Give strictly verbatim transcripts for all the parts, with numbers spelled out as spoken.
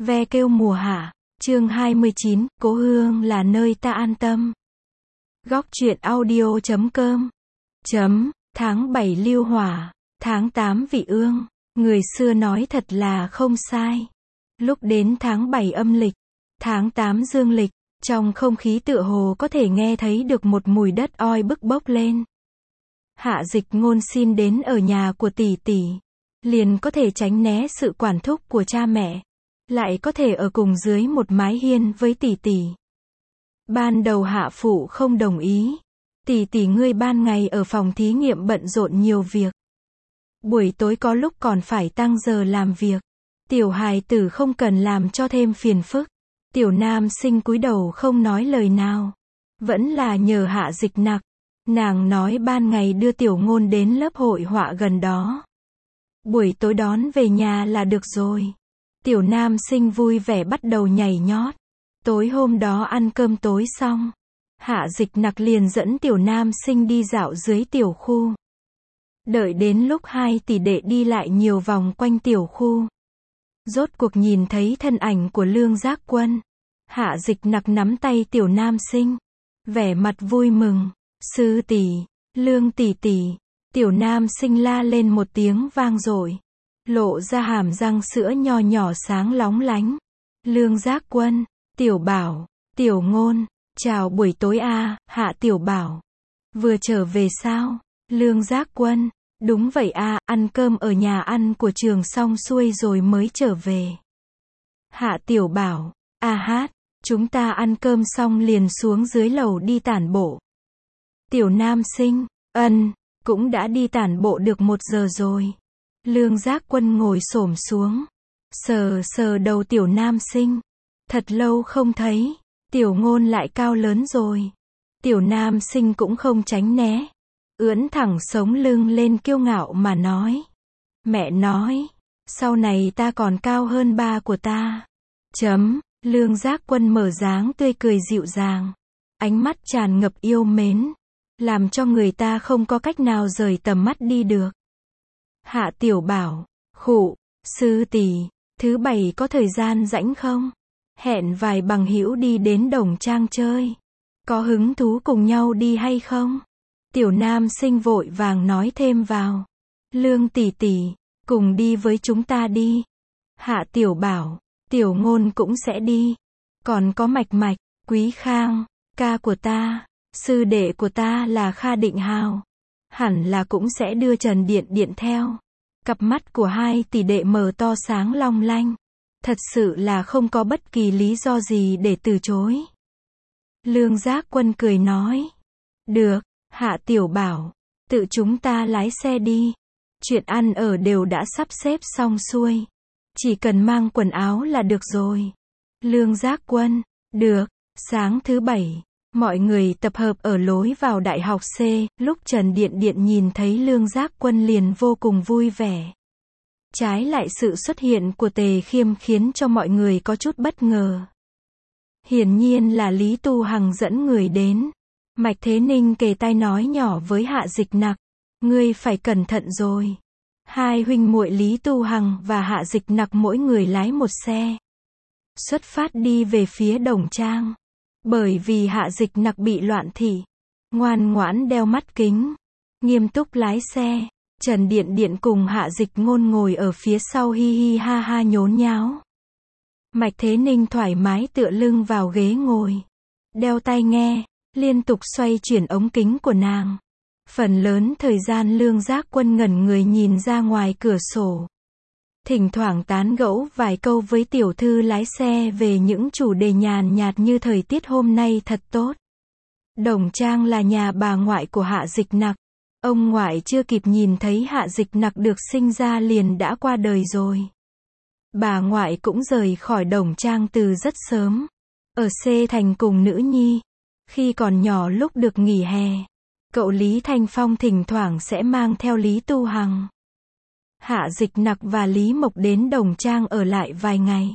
Ve kêu mùa hạ, chương hai mươi chín, Cố Hương là nơi ta an tâm. Góc truyện audio chấm com chấm, tháng bảy lưu hỏa, tháng tám vị ương, người xưa nói thật là không sai. Lúc đến tháng bảy âm lịch, tháng tám dương lịch, trong không khí tựa hồ có thể nghe thấy được một mùi đất oi bức bốc lên. Hạ Dịch Ngôn xin đến ở nhà của tỷ tỷ, liền có thể tránh né sự quản thúc của cha mẹ, lại có thể ở cùng dưới một mái hiên với tỷ tỷ. Ban đầu Hạ phụ không đồng ý. Tỷ tỷ ngươi ban ngày ở phòng thí nghiệm bận rộn nhiều việc, buổi tối có lúc còn phải tăng giờ làm việc. Tiểu hài tử không cần làm cho thêm phiền phức. Tiểu nam sinh cúi đầu không nói lời nào. Vẫn là nhờ Hạ Dịch Nặc. Nàng nói ban ngày đưa Tiểu Ngôn đến lớp hội họa gần đó, buổi tối đón về nhà là được rồi. Tiểu nam sinh vui vẻ bắt đầu nhảy nhót. Tối hôm đó ăn cơm tối xong, Hạ Dịch Nặc liền dẫn tiểu nam sinh đi dạo dưới tiểu khu. Đợi đến lúc hai tỷ đệ đi lại nhiều vòng quanh tiểu khu, rốt cuộc nhìn thấy thân ảnh của Lương Giác Quân. Hạ Dịch Nặc nắm tay tiểu nam sinh, vẻ mặt vui mừng. Sư tỷ, Lương tỷ tỷ. Tiểu nam sinh la lên một tiếng vang dội, lộ ra hàm răng sữa nho nhỏ sáng lóng lánh. Lương Giác Quân, Tiểu Bảo, Tiểu Ngôn, chào buổi tối a, Hạ Tiểu Bảo. Vừa trở về sao? Lương Giác Quân, đúng vậy a, ăn cơm ở nhà ăn của trường xong xuôi rồi mới trở về. Hạ Tiểu Bảo, a hát, chúng ta ăn cơm xong liền xuống dưới lầu đi tản bộ. Tiểu nam sinh, ân, cũng đã đi tản bộ được một giờ rồi. Lương Giác Quân ngồi xổm xuống, sờ sờ đầu tiểu nam sinh. Thật lâu không thấy, Tiểu Ngôn lại cao lớn rồi. Tiểu nam sinh cũng không tránh né, ưỡn thẳng sống lưng lên kiêu ngạo mà nói. Mẹ nói, sau này ta còn cao hơn ba của ta. Chấm, Lương Giác Quân mở dáng tươi cười dịu dàng, ánh mắt tràn ngập yêu mến, làm cho người ta không có cách nào rời tầm mắt đi được. Hạ Tiểu Bảo, khụ, sư tỷ, thứ bảy có thời gian rảnh không? Hẹn vài bằng hữu đi đến Đồng Trang chơi. Có hứng thú cùng nhau đi hay không? Tiểu nam sinh vội vàng nói thêm vào. Lương tỷ tỷ, cùng đi với chúng ta đi. Hạ Tiểu Bảo, Tiểu Ngôn cũng sẽ đi. Còn có Mạch Mạch, Quý Khang, ca của ta, sư đệ của ta là Kha Định Hào. Hẳn là cũng sẽ đưa Trần Điện Điện theo. Cặp mắt của hai tỷ đệ mở to sáng long lanh. Thật sự là không có bất kỳ lý do gì để từ chối. Lương Giác Quân cười nói. Được, Hạ Tiểu Bảo, tự chúng ta lái xe đi. Chuyện ăn ở đều đã sắp xếp xong xuôi. Chỉ cần mang quần áo là được rồi. Lương Giác Quân, được. Sáng thứ bảy, mọi người tập hợp ở lối vào đại học C. Lúc Trần Điện Điện nhìn thấy Lương Giác Quân liền vô cùng vui vẻ. Trái lại sự xuất hiện của Tề Khiêm khiến cho mọi người có chút bất ngờ. Hiển nhiên là Lý Tu Hằng dẫn người đến. Mạch Thế Ninh kề tai nói nhỏ với Hạ Dịch Nặc. Ngươi phải cẩn thận rồi. Hai huynh muội Lý Tu Hằng và Hạ Dịch Nặc mỗi người lái một xe, xuất phát đi về phía Đồng Trang. Bởi vì Hạ Dịch Nặc bị loạn thị, ngoan ngoãn đeo mắt kính, nghiêm túc lái xe. Trần Điện Điện cùng Hạ Dịch Ngôn ngồi ở phía sau hi hi ha ha nhốn nháo. Mạch Thế Ninh thoải mái tựa lưng vào ghế ngồi, đeo tai nghe, liên tục xoay chuyển ống kính của nàng. Phần lớn thời gian Lương Giác Quân ngẩn người nhìn ra ngoài cửa sổ, thỉnh thoảng tán gẫu vài câu với tiểu thư lái xe về những chủ đề nhàn nhạt như thời tiết hôm nay thật tốt. Đồng Trang là nhà bà ngoại của Hạ Dịch Nặc. Ông ngoại chưa kịp nhìn thấy Hạ Dịch Nặc được sinh ra liền đã qua đời rồi. Bà ngoại cũng rời khỏi Đồng Trang từ rất sớm. Ở C Thành cùng nữ nhi. Khi còn nhỏ lúc được nghỉ hè, cậu Lý Thanh Phong thỉnh thoảng sẽ mang theo Lý Tu Hằng, Hạ Dịch Nặc và Lý Mộc đến Đồng Trang ở lại vài ngày.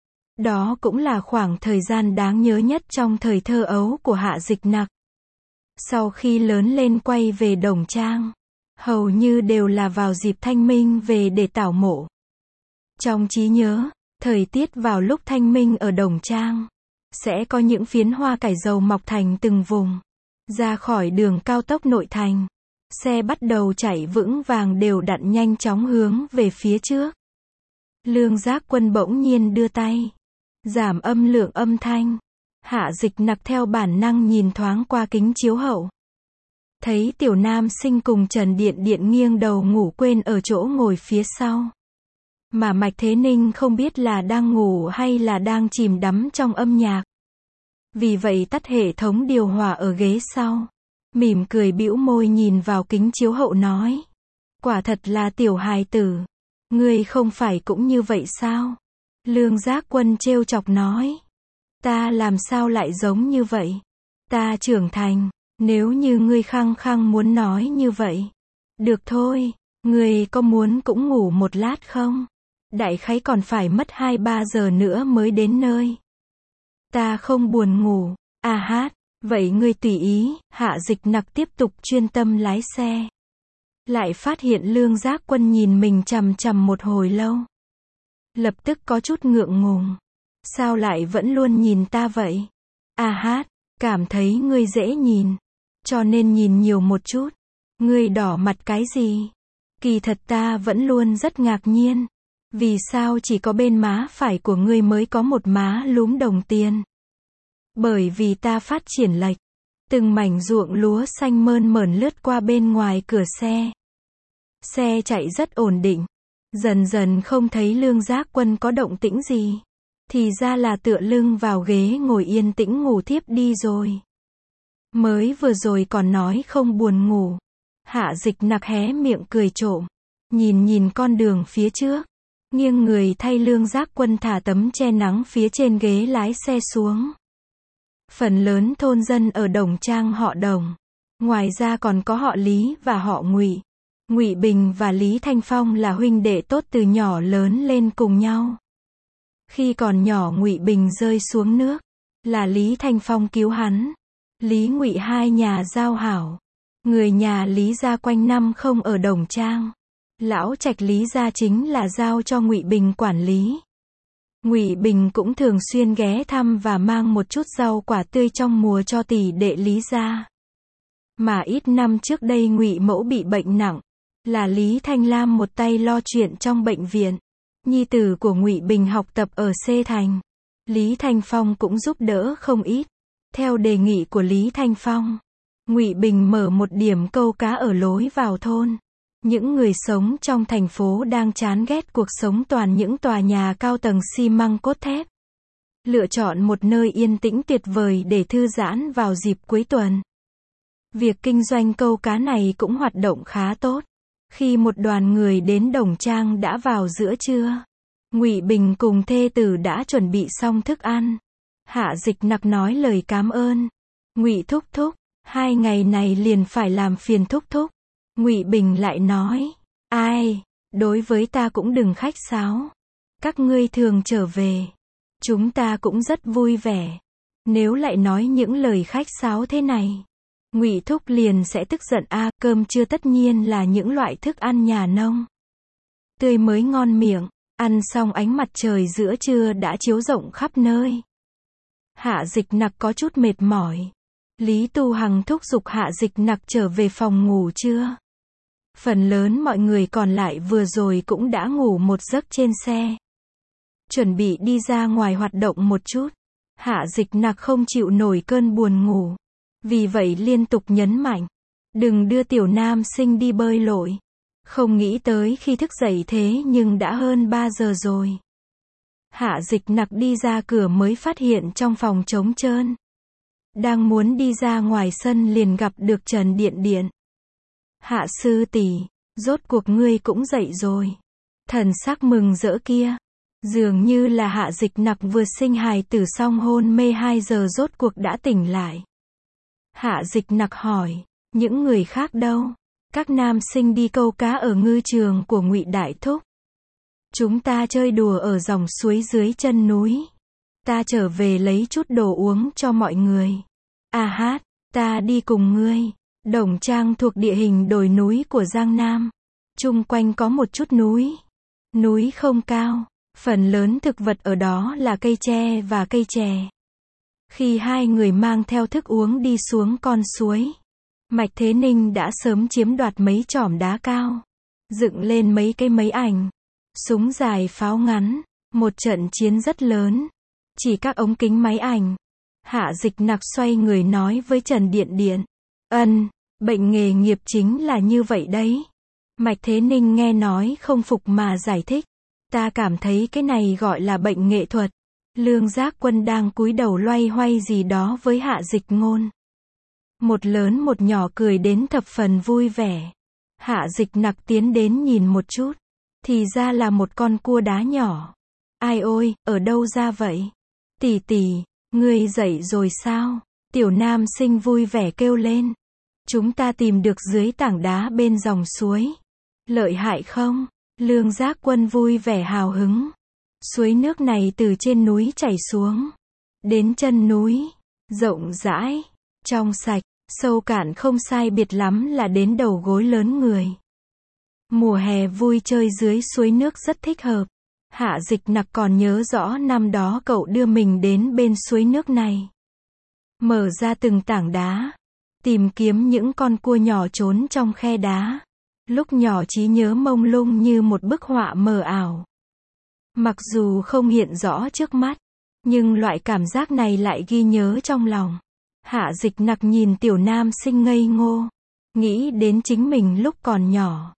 Đó cũng là khoảng thời gian đáng nhớ nhất trong thời thơ ấu của Hạ Dịch Nặc. Sau khi lớn lên quay về Đồng Trang, hầu như đều là vào dịp thanh minh về để tảo mộ. Trong trí nhớ, Thời tiết vào lúc thanh minh ở Đồng Trang, sẽ có những phiến hoa cải dầu mọc thành từng vùng. Ra khỏi đường cao tốc nội thành, xe bắt đầu chạy vững vàng đều đặn nhanh chóng hướng về phía trước. Lương Giác Quân bỗng nhiên đưa tay, giảm âm lượng âm thanh. Hạ Dịch Nặc theo bản năng nhìn thoáng qua kính chiếu hậu. Thấy tiểu nam sinh cùng Trần Điện Điện nghiêng đầu ngủ quên ở chỗ ngồi phía sau. Mà Mạch Thế Ninh không biết là đang ngủ hay là đang chìm đắm trong âm nhạc. Vì vậy tắt hệ thống điều hòa ở ghế sau. Mỉm cười bĩu môi nhìn vào kính chiếu hậu nói. Quả thật là tiểu hài tử. Ngươi không phải cũng như vậy sao? Lương Giác Quân trêu chọc nói. Ta làm sao lại giống như vậy? Ta trưởng thành. Nếu như ngươi khăng khăng muốn nói như vậy. Được thôi, ngươi có muốn cũng ngủ một lát không? Đại khái còn phải mất hai ba giờ nữa mới đến nơi. Ta không buồn ngủ. À hát, vậy ngươi tùy ý. Hạ Dịch Nặc tiếp tục chuyên tâm lái xe. Lại phát hiện Lương Giác Quân nhìn mình chằm chằm một hồi lâu. Lập tức có chút ngượng ngùng. Sao lại vẫn luôn nhìn ta vậy? À hát, cảm thấy ngươi dễ nhìn. Cho nên nhìn nhiều một chút. Ngươi đỏ mặt cái gì? Kỳ thật ta vẫn luôn rất ngạc nhiên. Vì sao chỉ có bên má phải của ngươi mới có một má lúm đồng tiền? Bởi vì ta phát triển lệch. Từng mảnh ruộng lúa xanh mơn mởn lướt qua bên ngoài cửa xe. Xe chạy rất ổn định. Dần dần không thấy Lương Giác Quân có động tĩnh gì. Thì ra là tựa lưng vào ghế ngồi yên tĩnh ngủ thiếp đi rồi. Mới vừa rồi còn nói không buồn ngủ. Hạ Dịch Nặc hé miệng cười trộm. Nhìn nhìn con đường phía trước. Nghiêng người thay Lương Giác Quân thả tấm che nắng phía trên ghế lái xe xuống. Phần lớn thôn dân ở Đồng Trang họ Đồng. Ngoài ra còn có họ Lý và họ Ngụy. Ngụy Bình và Lý Thanh Phong là huynh đệ tốt từ nhỏ lớn lên cùng nhau. Khi còn nhỏ Ngụy Bình rơi xuống nước, là Lý Thanh Phong cứu hắn. Lý Ngụy hai nhà giao hảo. Người nhà Lý gia quanh năm không ở Đồng Trang. Lão trạch Lý gia chính là giao cho Ngụy Bình quản lý. Ngụy Bình cũng thường xuyên ghé thăm và mang một chút rau quả tươi trong mùa cho tỷ đệ Lý gia. Mà ít năm trước đây Ngụy mẫu bị bệnh nặng, là Lý Thanh Lam một tay lo chuyện trong bệnh viện. Nhi tử của Ngụy Bình học tập ở C Thành. Lý Thanh Phong cũng giúp đỡ không ít. Theo đề nghị của Lý Thanh Phong, Ngụy Bình mở một điểm câu cá ở lối vào thôn. Những người sống trong thành phố đang chán ghét cuộc sống toàn những tòa nhà cao tầng xi măng cốt thép. Lựa chọn một nơi yên tĩnh tuyệt vời để thư giãn vào dịp cuối tuần. Việc kinh doanh câu cá này cũng hoạt động khá tốt. Khi một đoàn người đến Đồng Trang đã vào giữa trưa, Ngụy Bình cùng thê tử đã chuẩn bị xong thức ăn. Hạ Dịch Nặc nói lời cảm ơn. Ngụy thúc thúc, hai ngày này liền phải làm phiền thúc thúc. Ngụy Bình lại nói, ai, đối với ta cũng đừng khách sáo. Các ngươi thường trở về, chúng ta cũng rất vui vẻ. Nếu lại nói những lời khách sáo thế này, Ngụy thúc liền sẽ tức giận a. À, cơm trưa tất nhiên là những loại thức ăn nhà nông, tươi mới ngon miệng. Ăn xong ánh mặt trời giữa trưa đã chiếu rộng khắp nơi. Hạ Dịch Nặc có chút mệt mỏi. Lý Tu Hằng thúc giục Hạ Dịch Nặc trở về phòng ngủ trưa. Phần lớn mọi người còn lại vừa rồi cũng đã ngủ một giấc trên xe. Chuẩn bị đi ra ngoài hoạt động một chút. Hạ Dịch Nặc không chịu nổi cơn buồn ngủ. Vì vậy liên tục nhấn mạnh. Đừng đưa tiểu nam sinh đi bơi lội. Không nghĩ tới khi thức dậy thế nhưng đã hơn ba giờ rồi. Hạ Dịch Nặc đi ra cửa mới phát hiện trong phòng trống trơn. Đang muốn đi ra ngoài sân liền gặp được Trần Điện Điện. Hạ sư tỷ, rốt cuộc ngươi cũng dậy rồi. Thần sắc mừng rỡ kia. Dường như là Hạ Dịch Nặc vừa sinh hài tử xong hôn mê hai giờ rốt cuộc đã tỉnh lại. Hạ Dịch Nặc hỏi, những người khác đâu? Các nam sinh đi câu cá ở ngư trường của Ngụy Đại Thúc. Chúng ta chơi đùa ở dòng suối dưới chân núi. Ta trở về lấy chút đồ uống cho mọi người. À hát, ta đi cùng ngươi. Đồng Trang thuộc địa hình đồi núi của Giang Nam. Chung quanh có một chút núi. Núi không cao, Phần lớn thực vật ở đó là cây tre và cây chè. Khi hai người mang theo thức uống đi xuống con suối, Mạch Thế Ninh đã sớm chiếm đoạt mấy chòm đá cao, dựng lên mấy cây máy ảnh, súng dài pháo ngắn, một trận chiến rất lớn. Chỉ các ống kính máy ảnh. Hạ Dịch Nặc xoay người nói với Trần Điện Điện. Ân, bệnh nghề nghiệp chính là như vậy đấy. Mạch Thế Ninh nghe nói không phục mà giải thích. Ta cảm thấy cái này gọi là bệnh nghệ thuật. Lương Giác Quân đang cúi đầu loay hoay gì đó với Hạ Dịch Ngôn. Một lớn một nhỏ cười đến thập phần vui vẻ. Hạ Dịch Nặc tiến đến nhìn một chút. Thì ra là một con cua đá nhỏ. Ai ôi, ở đâu ra vậy? Tỷ tỷ, ngươi dậy rồi sao? Tiểu nam sinh vui vẻ kêu lên. Chúng ta tìm được dưới tảng đá bên dòng suối. Lợi hại không? Lương Giác Quân vui vẻ hào hứng. Suối nước này từ trên núi chảy xuống. Đến chân núi. Rộng rãi. Trong sạch. Sâu cạn không sai biệt lắm là đến đầu gối lớn người. Mùa hè vui chơi dưới suối nước rất thích hợp. Hạ Dịch Nặc còn nhớ rõ năm đó cậu đưa mình đến bên suối nước này. Mở ra từng tảng đá. Tìm kiếm những con cua nhỏ trốn trong khe đá. Lúc nhỏ trí nhớ mông lung như một bức họa mờ ảo. Mặc dù không hiện rõ trước mắt, nhưng loại cảm giác này lại ghi nhớ trong lòng. Hạ Dịch Nặc nhìn tiểu nam sinh ngây ngô. Nghĩ đến chính mình lúc còn nhỏ.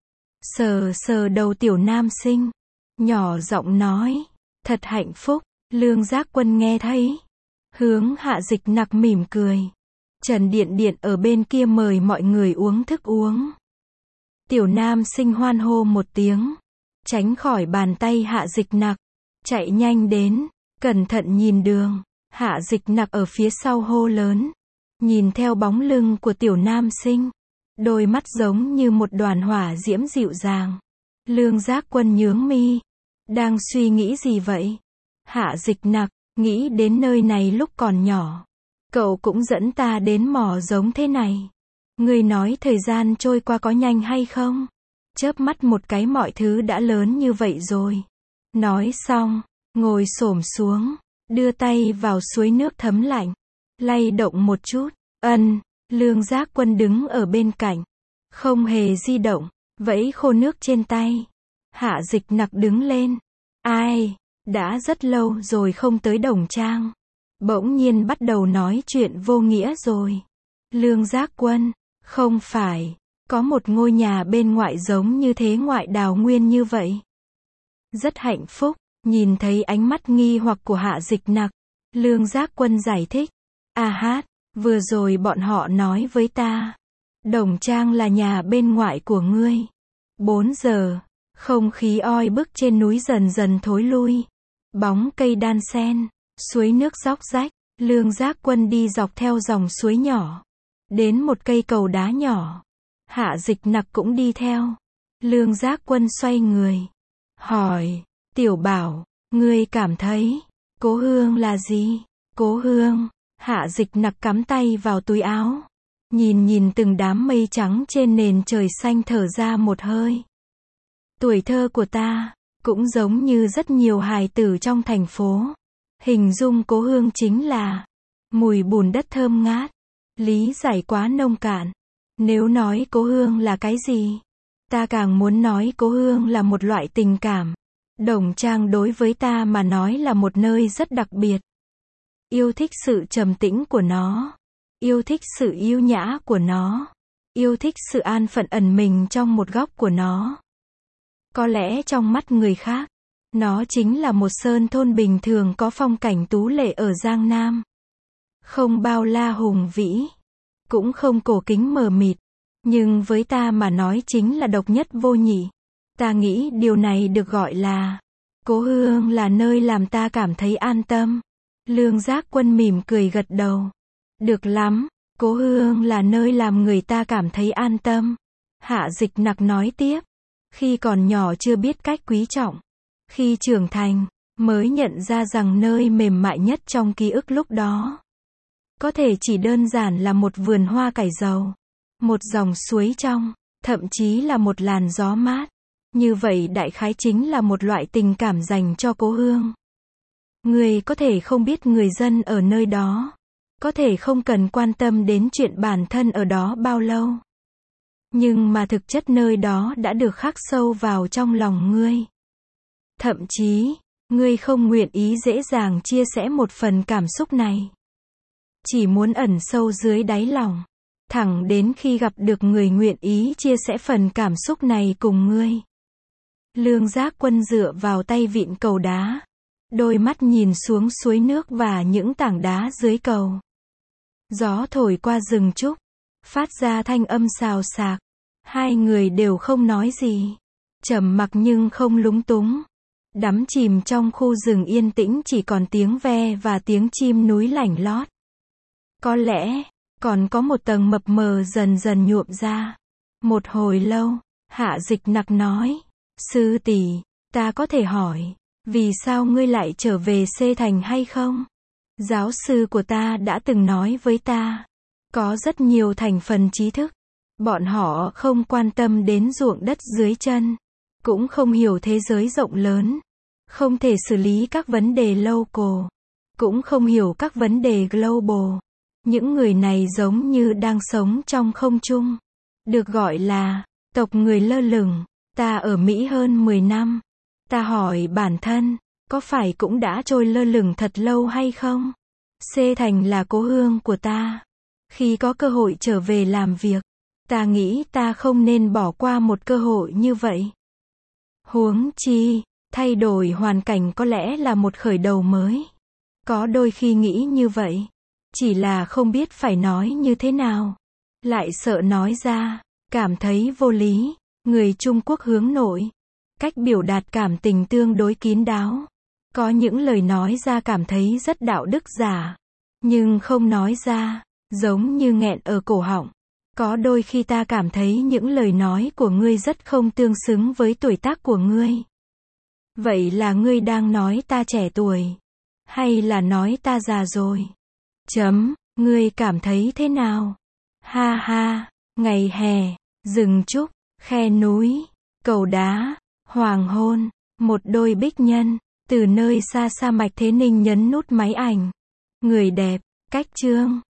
Sờ sờ đầu tiểu nam sinh. Nhỏ giọng nói. Thật hạnh phúc. Lương Giác Quân nghe thấy. Hướng Hạ Dịch Nặc mỉm cười. Trần Điện Điện ở bên kia mời mọi người uống thức uống. Tiểu nam sinh hoan hô một tiếng. Tránh khỏi bàn tay Hạ Dịch Nặc. Chạy nhanh đến. Cẩn thận nhìn đường. Hạ Dịch Nặc ở phía sau hô lớn. Nhìn theo bóng lưng của tiểu nam sinh. Đôi mắt giống như một đoàn hỏa diễm dịu dàng. Lương Giác Quân nhướng mi. Đang suy nghĩ gì vậy? Hạ Dịch Nặc, nghĩ đến nơi này lúc còn nhỏ. Cậu cũng dẫn ta đến mỏ giống thế này. Ngươi nói thời gian trôi qua có nhanh hay không? Chớp mắt một cái mọi thứ đã lớn như vậy rồi. Nói xong, ngồi xổm xuống, đưa tay vào suối nước thấm lạnh. Lay động một chút. Ân, Lương Giác Quân đứng ở bên cạnh. Không hề di động, vẫy khô nước trên tay. Hạ Dịch Nặc đứng lên. Ai, đã rất lâu rồi không tới Đồng Trang. Bỗng nhiên bắt đầu nói chuyện vô nghĩa rồi. Lương Giác Quân, không phải, có một ngôi nhà bên ngoại giống như thế ngoại đào nguyên như vậy. Rất hạnh phúc, nhìn thấy ánh mắt nghi hoặc của Hạ Dịch Nặc. Lương Giác Quân giải thích. A hát, vừa rồi bọn họ nói với ta. Đồng Trang là nhà bên ngoại của ngươi. Bốn giờ, không khí oi bức trên núi dần dần thối lui. Bóng cây đan xen, suối nước róc rách. Lương Giác Quân đi dọc theo dòng suối nhỏ. Đến một cây cầu đá nhỏ. Hạ Dịch Nặc cũng đi theo. Lương Giác Quân xoay người. Hỏi, Tiểu Bảo, ngươi cảm thấy, Cố Hương là gì? Cố Hương. Hạ Dịch Nặc cắm tay vào túi áo. Nhìn nhìn từng đám mây trắng trên nền trời xanh thở ra một hơi. Tuổi thơ của ta, cũng giống như rất nhiều hài tử trong thành phố. Hình dung Cố Hương chính là mùi bùn đất thơm ngát. Lý giải quá nông cạn. Nếu nói Cố Hương là cái gì? Ta càng muốn nói Cố Hương là một loại tình cảm. Đồng Trang đối với ta mà nói là một nơi rất đặc biệt. Yêu thích sự trầm tĩnh của nó. Yêu thích sự yêu nhã của nó. Yêu thích sự an phận ẩn mình trong một góc của nó. Có lẽ trong mắt người khác, nó chính là một sơn thôn bình thường có phong cảnh tú lệ ở Giang Nam. Không bao la hùng vĩ, cũng không cổ kính mờ mịt, nhưng với ta mà nói chính là độc nhất vô nhị. Ta nghĩ điều này được gọi là Cố Hương là nơi làm ta cảm thấy an tâm. Lương Giác Quân mỉm cười gật đầu. Được lắm, Cố Hương là nơi làm người ta cảm thấy an tâm. Hạ Dịch Nặc nói tiếp. Khi còn nhỏ chưa biết cách quý trọng. Khi trưởng thành, mới nhận ra rằng nơi mềm mại nhất trong ký ức lúc đó có thể chỉ đơn giản là một vườn hoa cải dầu, một dòng suối trong, thậm chí là một làn gió mát. Như vậy đại khái chính là một loại tình cảm dành cho cố hương. Ngươi có thể không biết người dân ở nơi đó. Có thể không cần quan tâm đến chuyện bản thân ở đó bao lâu. Nhưng mà thực chất nơi đó đã được khắc sâu vào trong lòng ngươi. Thậm chí, ngươi không nguyện ý dễ dàng chia sẻ một phần cảm xúc này. Chỉ muốn ẩn sâu dưới đáy lòng. Thẳng đến khi gặp được người nguyện ý chia sẻ phần cảm xúc này cùng ngươi. Lương Giác Quân dựa vào tay vịn cầu đá. Đôi mắt nhìn xuống suối nước và những tảng đá dưới cầu. Gió thổi qua rừng trúc. Phát ra thanh âm xào xạc. Hai người đều không nói gì. Trầm mặc nhưng không lúng túng. Đắm chìm trong khu rừng yên tĩnh chỉ còn tiếng ve và tiếng chim núi lảnh lót. Có lẽ, còn có một tầng mập mờ dần dần nhuộm ra. Một hồi lâu, Hạ Dịch Nặc nói. Sư tỷ, ta có thể hỏi, vì sao ngươi lại trở về Xê Thành hay không? Giáo sư của ta đã từng nói với ta. Có rất nhiều thành phần trí thức. Bọn họ không quan tâm đến ruộng đất dưới chân. Cũng không hiểu thế giới rộng lớn. Không thể xử lý các vấn đề local. Cũng không hiểu các vấn đề global. Những người này giống như đang sống trong không trung. Được gọi là tộc người lơ lửng. Ta ở Mỹ hơn mười năm. Ta hỏi bản thân, có phải cũng đã trôi lơ lửng thật lâu hay không? Xê Thành là cố hương của ta. Khi có cơ hội trở về làm việc, ta nghĩ ta không nên bỏ qua một cơ hội như vậy. Huống chi, thay đổi hoàn cảnh có lẽ là một khởi đầu mới. Có đôi khi nghĩ như vậy. Chỉ là không biết phải nói như thế nào. Lại sợ nói ra, cảm thấy vô lý. Người Trung Quốc hướng nội. Cách biểu đạt cảm tình tương đối kín đáo. Có những lời nói ra cảm thấy rất đạo đức giả. Nhưng không nói ra, giống như nghẹn ở cổ họng. Có đôi khi ta cảm thấy những lời nói của ngươi rất không tương xứng với tuổi tác của ngươi. Vậy là ngươi đang nói ta trẻ tuổi? Hay là nói ta già rồi? Chấm, ngươi cảm thấy thế nào? Ha ha, ngày hè, rừng trúc, khe núi, cầu đá, hoàng hôn, một đôi bích nhân, từ nơi xa xa Mạch Thế Ninh nhấn nút máy ảnh. Người đẹp, cách chương.